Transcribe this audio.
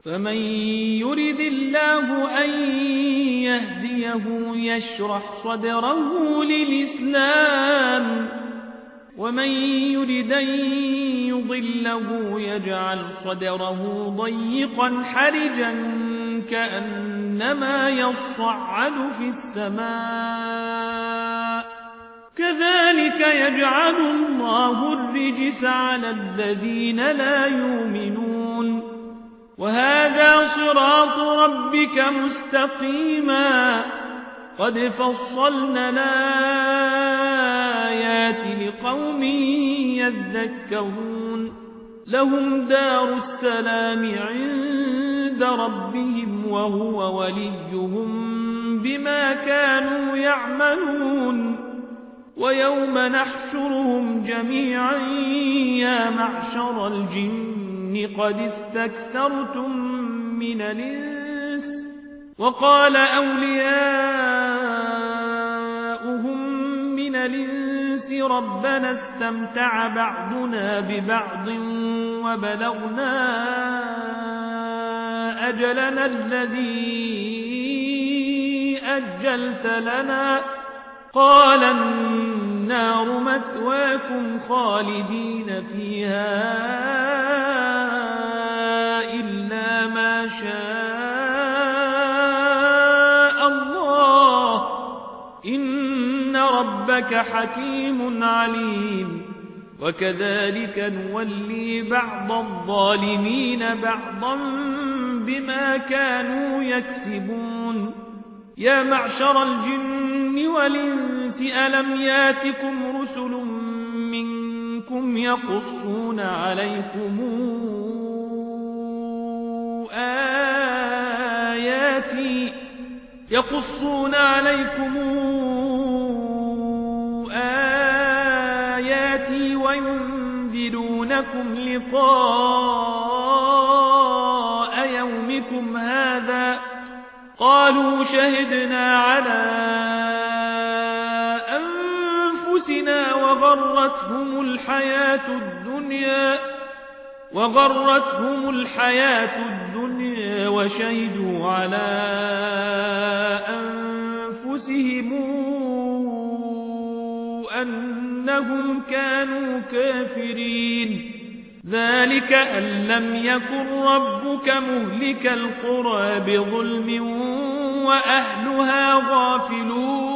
فمن يرد الله أن يهديه يشرح صدره للإسلام ومن يرد أن يضله يجعل صدره ضيقا حرجا كأنما يصعد في السماء كذلك يجعل الله الرجس على الذين لا يؤمنون وهذا صراط ربك مستقيما قد فصلنا الآيات لقوم يذكرون لهم دار السلام عند ربهم وهو وليهم بما كانوا يعملون ويوم نحشرهم جميعا يا معشر الجن قد استكثرتم من الإنس وقال أولياؤهم من الإنس ربنا استمتع بعضنا ببعض وبلغنا أجلنا الذي أجلت لنا قال النار مثواكم خالدين فيها إلا ما شاء الله إن ربك حكيم عليم وكذلك نولي بعض الظالمين بعضا بما كانوا يكسبون يا معشر الجن والإنس ألم ياتكم رسل منكم يقصون عليكم آياتي وينذرونكم لقاء يومكم هذا قالوا شهدنا على أنفسنا وغرتهم الحياة الدنيا وشهدوا على أنفسهم أنهم كانوا كافرين ذلك أن لم يكن ربك مهلك القرى بظلم وأهلها غافلون